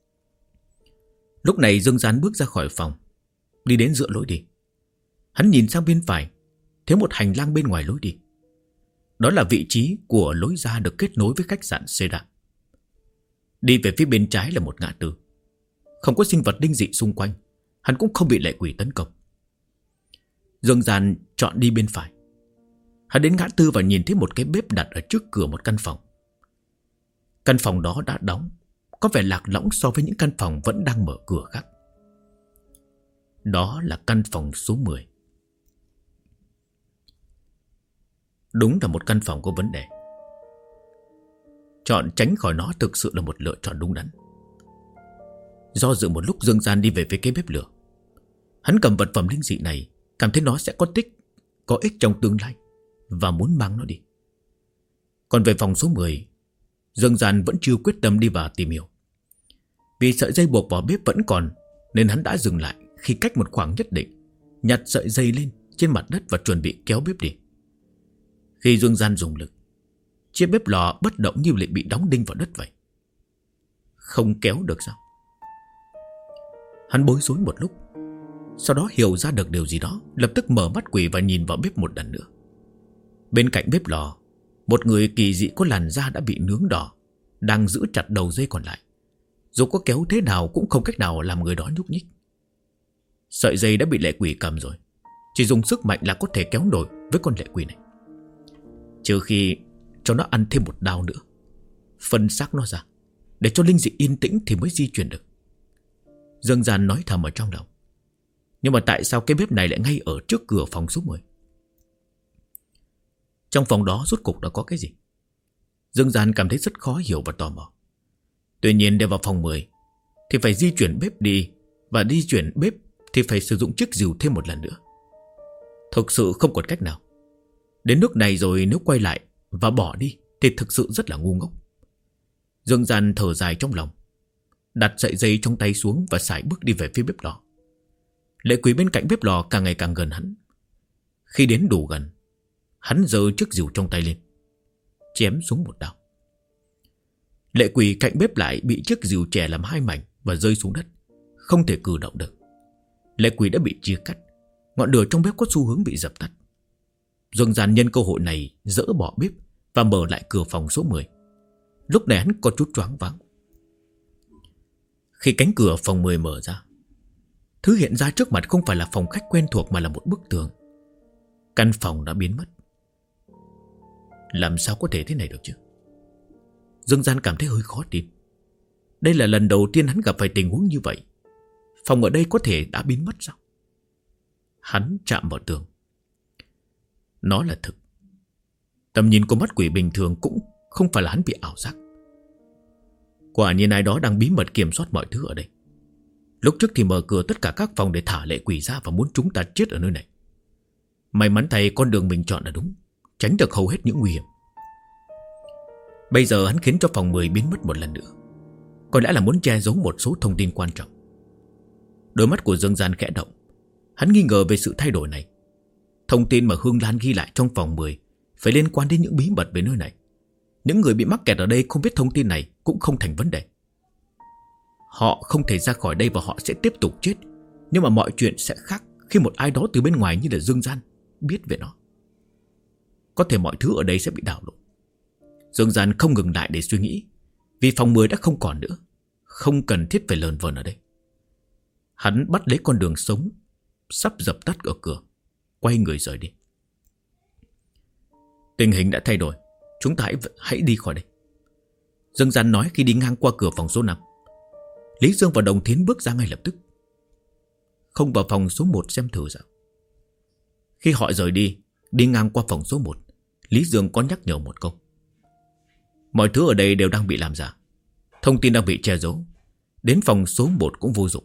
Lúc này Dương Gian bước ra khỏi phòng, đi đến giữa lối đi. Hắn nhìn sang bên phải, thấy một hành lang bên ngoài lối đi. Đó là vị trí của lối ra được kết nối với khách sạn Seda. Đi về phía bên trái là một ngã tư. Không có sinh vật linh dị xung quanh, hắn cũng không bị lệ quỷ tấn công. Dương Gian chọn đi bên phải. Hắn đến ngã tư và nhìn thấy một cái bếp đặt ở trước cửa một căn phòng. Căn phòng đó đã đóng, có vẻ lạc lõng so với những căn phòng vẫn đang mở cửa khác. Đó là căn phòng số 10. Đúng là một căn phòng có vấn đề. Chọn tránh khỏi nó thực sự là một lựa chọn đúng đắn. Do dự một lúc, Dương Gian đi về phía cái bếp lửa. Hắn cầm vật phẩm linh dị này, cảm thấy nó sẽ có ích trong tương lai và muốn mang nó đi. Còn về phòng số 10, Dương Gian vẫn chưa quyết tâm đi vào tìm hiểu. Vì sợi dây buộc vào bếp vẫn còn, nên hắn đã dừng lại khi cách một khoảng nhất định, nhặt sợi dây lên trên mặt đất và chuẩn bị kéo bếp đi. Khi Dương Gian dùng lực, chiếc bếp lò bất động như lại bị đóng đinh vào đất vậy. Không kéo được sao? Hắn bối rối một lúc, sau đó hiểu ra được điều gì đó, lập tức mở mắt quỷ và nhìn vào bếp một lần nữa. Bên cạnh bếp lò, một người kỳ dị có làn da đã bị nướng đỏ đang giữ chặt đầu dây còn lại. Dù có kéo thế nào cũng không cách nào làm người đó nhúc nhích. Sợi dây đã bị lệ quỷ cầm rồi, chỉ dùng sức mạnh là có thể kéo nổi với con lệ quỷ này, trừ khi cho nó ăn thêm một đao nữa, phân xác nó ra để cho linh dị yên tĩnh thì mới di chuyển được. Dương Gian nói thầm ở trong lòng. Nhưng mà tại sao cái bếp này lại ngay ở trước cửa phòng số 10? Trong phòng đó rốt cục đã có cái gì? Dương Gian cảm thấy rất khó hiểu và tò mò. Tuy nhiên để vào phòng 10 thì phải di chuyển bếp đi, và di chuyển bếp thì phải sử dụng chiếc rìu thêm một lần nữa. Thực sự không còn cách nào. Đến nước này rồi nếu quay lại và bỏ đi thì thực sự rất là ngu ngốc. Dương Gian thở dài trong lòng, đặt sợi dây trong tay xuống và sải bước đi về phía bếp lò. Lệ quỷ bên cạnh bếp lò càng ngày càng gần hắn. Khi đến đủ gần, hắn giơ chiếc rìu trong tay lên, chém xuống một đao. Lệ quỷ cạnh bếp lại bị chiếc rìu chẻ làm hai mảnh và rơi xuống đất, không thể cử động được. Lệ quỷ đã bị chia cắt, ngọn lửa trong bếp có xu hướng bị dập tắt. Dương Gian nhân cơ hội này dỡ bỏ bếp và mở lại cửa phòng số 10. Lúc này hắn có chút choáng váng. Khi cánh cửa phòng 10 mở ra, thứ hiện ra trước mặt không phải là phòng khách quen thuộc mà là một bức tường. Căn phòng đã biến mất. Làm sao có thể thế này được chứ? Dương Gian cảm thấy hơi khó tin. Đây là lần đầu tiên hắn gặp phải tình huống như vậy. Phòng ở đây có thể đã biến mất sao? Hắn chạm vào tường. Nó là thực. Tầm nhìn của mắt quỷ bình thường cũng không phải là hắn bị ảo giác. Quả nhiên ai đó đang bí mật kiểm soát mọi thứ ở đây. Lúc trước thì mở cửa tất cả các phòng để thả lệ quỷ ra và muốn chúng ta chết ở nơi này. May mắn thay con đường mình chọn là đúng, tránh được hầu hết những nguy hiểm. Bây giờ hắn khiến cho phòng 10 biến mất một lần nữa, có lẽ là muốn che giấu một số thông tin quan trọng. Đôi mắt của Dương Gian khẽ động. Hắn nghi ngờ về sự thay đổi này. Thông tin mà Hương Lan ghi lại trong phòng 10 phải liên quan đến những bí mật về nơi này. Những người bị mắc kẹt ở đây không biết thông tin này cũng không thành vấn đề. Họ không thể ra khỏi đây và họ sẽ tiếp tục chết. Nhưng mà mọi chuyện sẽ khác khi một ai đó từ bên ngoài như là Dương Gian biết về nó. Có thể mọi thứ ở đây sẽ bị đảo lộn. Dương Gian không ngừng lại để suy nghĩ, vì phòng 10 đã không còn nữa, không cần thiết phải lờn vờn ở đây. Hắn bắt lấy con đường sống sắp dập tắt ở cửa, quay người rời đi. Tình hình đã thay đổi, chúng ta hãy đi khỏi đây, Dương Gian nói khi đi ngang qua cửa phòng số 5. Lý Dương và Đồng Thiến bước ra ngay lập tức. Không vào phòng số 1 xem thử sao? Khi họ rời đi ngang qua phòng số 1, Lý Dương có nhắc nhở một câu. Mọi thứ ở đây đều đang bị làm giả, thông tin đang bị che giấu, đến phòng số 1 cũng vô dụng.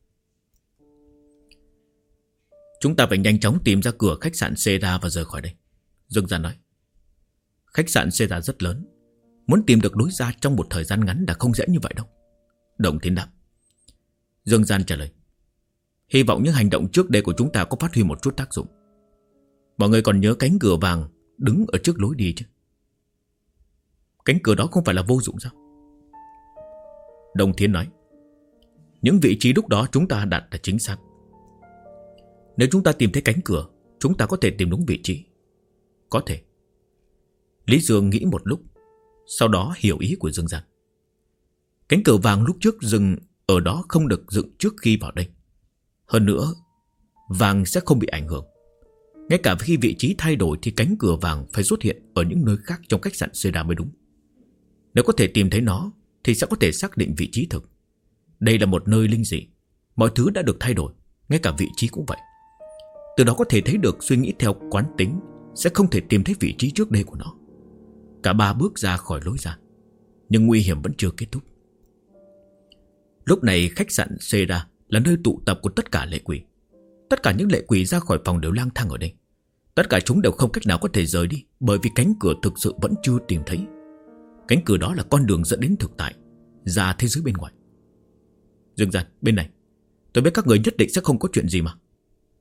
Chúng ta phải nhanh chóng tìm ra cửa khách sạn Sera và rời khỏi đây, Dương Gian nói. Khách sạn Sera rất lớn, muốn tìm được lối ra trong một thời gian ngắn đã không dễ như vậy đâu, Đồng Thiến đáp. Dương Gian trả lời. Hy vọng những hành động trước đây của chúng ta có phát huy một chút tác dụng. Mọi người còn nhớ cánh cửa vàng đứng ở trước lối đi chứ? Cánh cửa đó không phải là vô dụng sao? Đồng Thiến nói. Những vị trí lúc đó chúng ta đặt là chính xác. Nếu chúng ta tìm thấy cánh cửa, chúng ta có thể tìm đúng vị trí. Có thể. Lý Dương nghĩ một lúc, sau đó hiểu ý của Dương Gian. Cánh cửa vàng lúc trước dừng ở đó không được dựng trước khi vào đây. Hơn nữa, vàng sẽ không bị ảnh hưởng. Ngay cả khi vị trí thay đổi thì cánh cửa vàng phải xuất hiện ở những nơi khác trong khách sạn Sera mới đúng. Nếu có thể tìm thấy nó thì sẽ có thể xác định vị trí thực. Đây là một nơi linh dị, mọi thứ đã được thay đổi, ngay cả vị trí cũng vậy. Từ đó có thể thấy được suy nghĩ theo quán tính sẽ không thể tìm thấy vị trí trước đây của nó. Cả ba bước ra khỏi lối ra, nhưng nguy hiểm vẫn chưa kết thúc. Lúc này khách sạn Sera là nơi tụ tập của tất cả lệ quỷ. Tất cả những lệ quỷ ra khỏi phòng đều lang thang ở đây. Tất cả chúng đều không cách nào có thể rời đi, bởi vì cánh cửa thực sự vẫn chưa tìm thấy. Cánh cửa đó là con đường dẫn đến thực tại, ra thế giới bên ngoài. Dương Gian, bên này, tôi biết các người nhất định sẽ không có chuyện gì mà.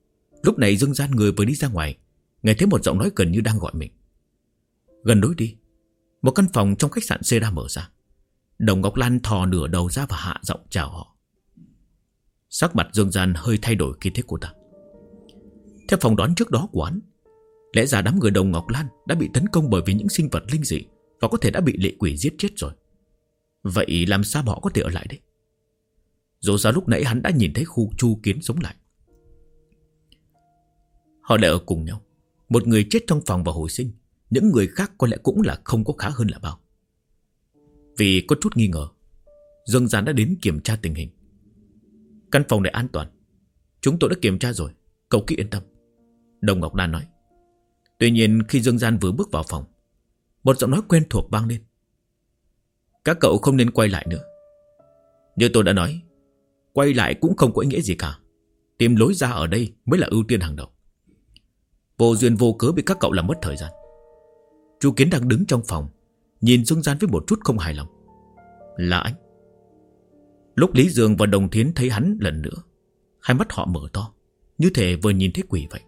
Lúc này Dương Gian người vừa đi ra ngoài, nghe thấy một giọng nói gần như đang gọi mình. Gần đối đi, một căn phòng trong khách sạn Sera mở ra. Đồng Ngọc Lan thò nửa đầu ra và hạ giọng chào họ. Sắc mặt Dương Gian hơi thay đổi khi thấy cô ta. Theo phỏng đoán trước đó của hắn, lẽ ra đám người Đồng Ngọc Lan đã bị tấn công bởi vì những sinh vật linh dị và có thể đã bị lệ quỷ giết chết rồi. Vậy làm sao họ có thể ở lại đây? Dù sao lúc nãy hắn đã nhìn thấy khu Chu Kiến sống lại. Họ lại ở cùng nhau. Một người chết trong phòng và hồi sinh, những người khác có lẽ cũng là không có khá hơn là bao. Vì có chút nghi ngờ, Dương Gian đã đến kiểm tra tình hình. Căn phòng này an toàn, chúng tôi đã kiểm tra rồi, cậu cứ yên tâm, Đồng Ngọc Lan nói. Tuy nhiên khi Dương Gian vừa bước vào phòng, một giọng nói quen thuộc vang lên. Các cậu không nên quay lại nữa. Như tôi đã nói, quay lại cũng không có ý nghĩa gì cả. Tìm lối ra ở đây mới là ưu tiên hàng đầu. Vô duyên vô cớ bị các cậu làm mất thời gian. Chu Kiến đang đứng trong phòng, nhìn Dương Gian với một chút không hài lòng. Là anh. Lúc Lý Dương và Đồng Thiến thấy hắn lần nữa, hai mắt họ mở to, như thể vừa nhìn thấy quỷ vậy.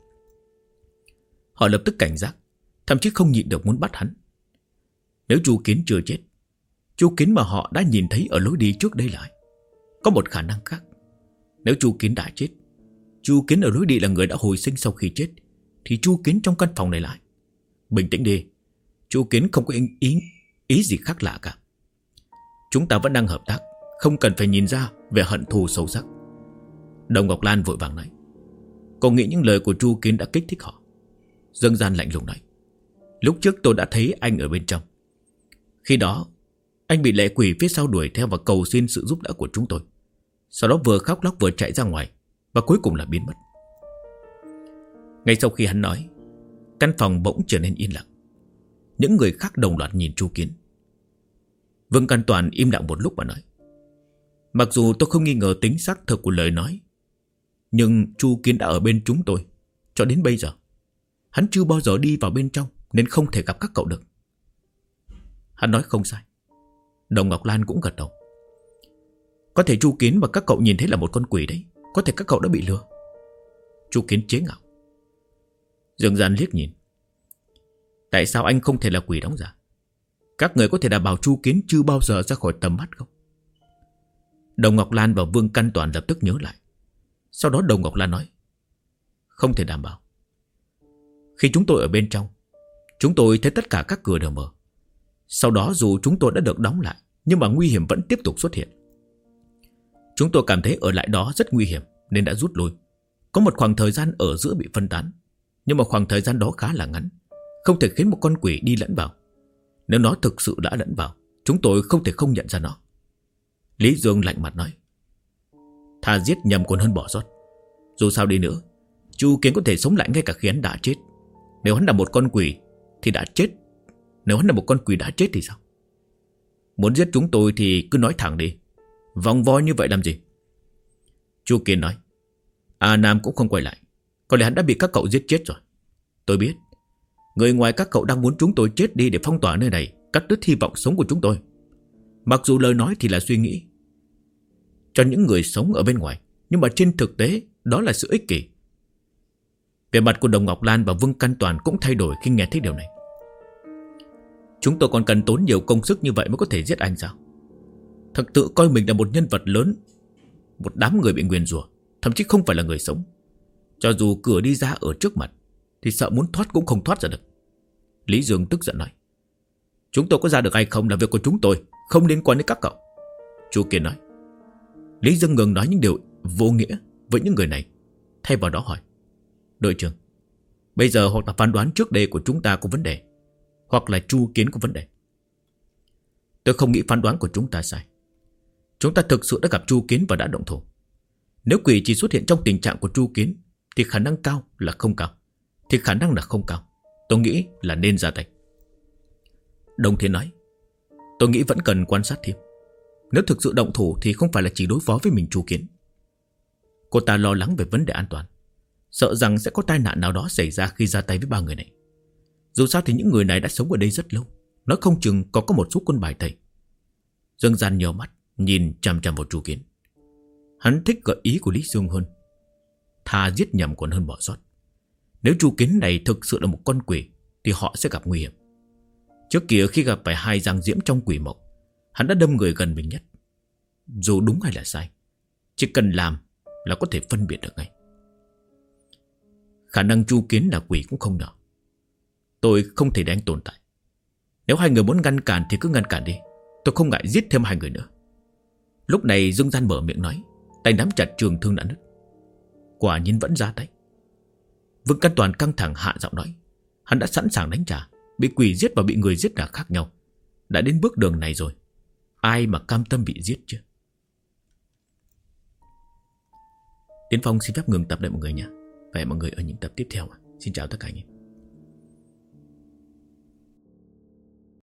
Họ lập tức cảnh giác, thậm chí không nhịn được muốn bắt hắn. Nếu Chu Kiến chưa chết, Chu Kiến mà họ đã nhìn thấy ở lối đi trước đây là ai? Có một khả năng khác. Nếu Chu Kiến đã chết, Chu Kiến ở lối đi là người đã hồi sinh sau khi chết, thì Chu Kiến trong căn phòng này lại. Bình tĩnh đi, Chu Kiến không có ý gì khác lạ cả. Chúng ta vẫn đang hợp tác, không cần phải nhìn ra về hận thù sâu sắc. Đồng Ngọc Lan vội vàng nói. Cô nghĩ những lời của Chu Kiến đã kích thích họ. Dương Gian lạnh lùng nói. Lúc trước tôi đã thấy anh ở bên trong. Khi đó anh bị lệ quỷ phía sau đuổi theo và cầu xin sự giúp đỡ của chúng tôi. Sau đó vừa khóc lóc vừa chạy ra ngoài, và cuối cùng là biến mất. Ngay sau khi hắn nói, căn phòng bỗng trở nên yên lặng. Những người khác đồng loạt nhìn Chu Kiến. Vương Căn Toàn im lặng một lúc và nói. Mặc dù tôi không nghi ngờ tính xác thực của lời nói, nhưng Chu Kiến đã ở bên chúng tôi cho đến bây giờ. Hắn chưa bao giờ đi vào bên trong, nên không thể gặp các cậu được. Hắn nói không sai. Đồng Ngọc Lan cũng gật đầu. Có thể Chu Kiến mà các cậu nhìn thấy là một con quỷ đấy. Có thể các cậu đã bị lừa. Chu Kiến chế ngạo. Dương Gian liếc nhìn. Tại sao anh không thể là quỷ đóng giả? Các người có thể đảm bảo Chu Kiến chưa bao giờ ra khỏi tầm mắt không? Đồng Ngọc Lan và Vương Căn Toàn lập tức nhớ lại. Sau đó Đồng Ngọc Lan nói. Không thể đảm bảo. Khi chúng tôi ở bên trong, chúng tôi thấy tất cả các cửa đều mở. Sau đó dù chúng tôi đã được đóng lại, nhưng mà nguy hiểm vẫn tiếp tục xuất hiện. Chúng tôi cảm thấy ở lại đó rất nguy hiểm, nên đã rút lui. Có một khoảng thời gian ở giữa bị phân tán, nhưng mà khoảng thời gian đó khá là ngắn, không thể khiến một con quỷ đi lẫn vào. Nếu nó thực sự đã lẫn vào, chúng tôi không thể không nhận ra nó. Lý Dương lạnh mặt nói. Thà giết nhầm còn hơn bỏ sót. Dù sao đi nữa, Chu Kiến có thể sống lại ngay cả khi hắn đã chết. Nếu hắn là một con quỷ thì đã chết. Nếu hắn là một con quỷ đã chết thì sao? Muốn giết chúng tôi thì cứ nói thẳng đi. Vòng vo như vậy làm gì? Chu Kiến nói. A Nam cũng không quay lại. Có lẽ hắn đã bị các cậu giết chết rồi. Tôi biết. Người ngoài các cậu đang muốn chúng tôi chết đi để phong tỏa nơi này, cắt đứt hy vọng sống của chúng tôi. Mặc dù lời nói thì là suy nghĩ cho những người sống ở bên ngoài, nhưng mà trên thực tế đó là sự ích kỷ. Vẻ mặt của Đồng Ngọc Lan và Vương Căn Toàn cũng thay đổi khi nghe thấy điều này. Chúng tôi còn cần tốn nhiều công sức như vậy mới có thể giết anh sao? Thật tự coi mình là một nhân vật lớn, một đám người bị nguyền rủa, thậm chí không phải là người sống. Cho dù cửa đi ra ở trước mặt thì sợ muốn thoát cũng không thoát ra được. Lý Dương tức giận nói. Chúng tôi có ra được hay không là việc của chúng tôi, không liên quan đến các cậu. Chu Kiến nói. Lý Dương ngừng nói những điều vô nghĩa với những người này, thay vào đó hỏi. Đội trưởng, bây giờ hoặc là phán đoán trước đây của chúng ta có vấn đề, hoặc là Chu Kiến có vấn đề. Tôi không nghĩ phán đoán của chúng ta sai. Chúng ta thực sự đã gặp Chu Kiến và đã động thủ. Nếu quỷ chỉ xuất hiện trong tình trạng của Chu Kiến thì khả năng cao là không cao, thì khả năng là không cao. Tôi nghĩ là nên ra tay. Đồng Thiên nói. Tôi nghĩ vẫn cần quan sát thêm. Nếu thực sự động thủ thì không phải là chỉ đối phó với mình Chu Kiến. Cô ta lo lắng về vấn đề an toàn, sợ rằng sẽ có tai nạn nào đó xảy ra khi ra tay với ba người này. Dù sao thì những người này đã sống ở đây rất lâu, nói không chừng có một số quân bài tẩy. Dương Gian nhíu mắt nhìn chằm chằm vào Chu Kiến. Hắn thích gợi ý của Lý Dương hơn. Thà giết nhầm còn hơn bỏ sót. Nếu Chu Kiến này thực sự là một con quỷ thì họ sẽ gặp nguy hiểm. Trước kia khi gặp phải hai Giang Diễm trong quỷ mộng, hắn đã đâm người gần mình nhất. Dù đúng hay là sai, chỉ cần làm là có thể phân biệt được ngay. Khả năng Chu Kiến là quỷ cũng không nhỏ. Tôi không thể để anh tồn tại. Nếu hai người muốn ngăn cản thì cứ ngăn cản đi. Tôi không ngại giết thêm hai người nữa. Lúc này Dương Gian mở miệng nói, tay nắm chặt trường thương đã nứt. Quả nhiên vẫn ra tay. Vương Căn Toàn căng thẳng hạ giọng nói, hắn đã sẵn sàng đánh trả. Bị quỷ giết và bị người giết là khác nhau. Đã đến bước đường này rồi, ai mà cam tâm bị giết chứ. Tiến Phong xin phép ngừng tập lại mọi người nhé. Và hẹn mọi người ở những tập tiếp theo. Xin chào tất cả anh em.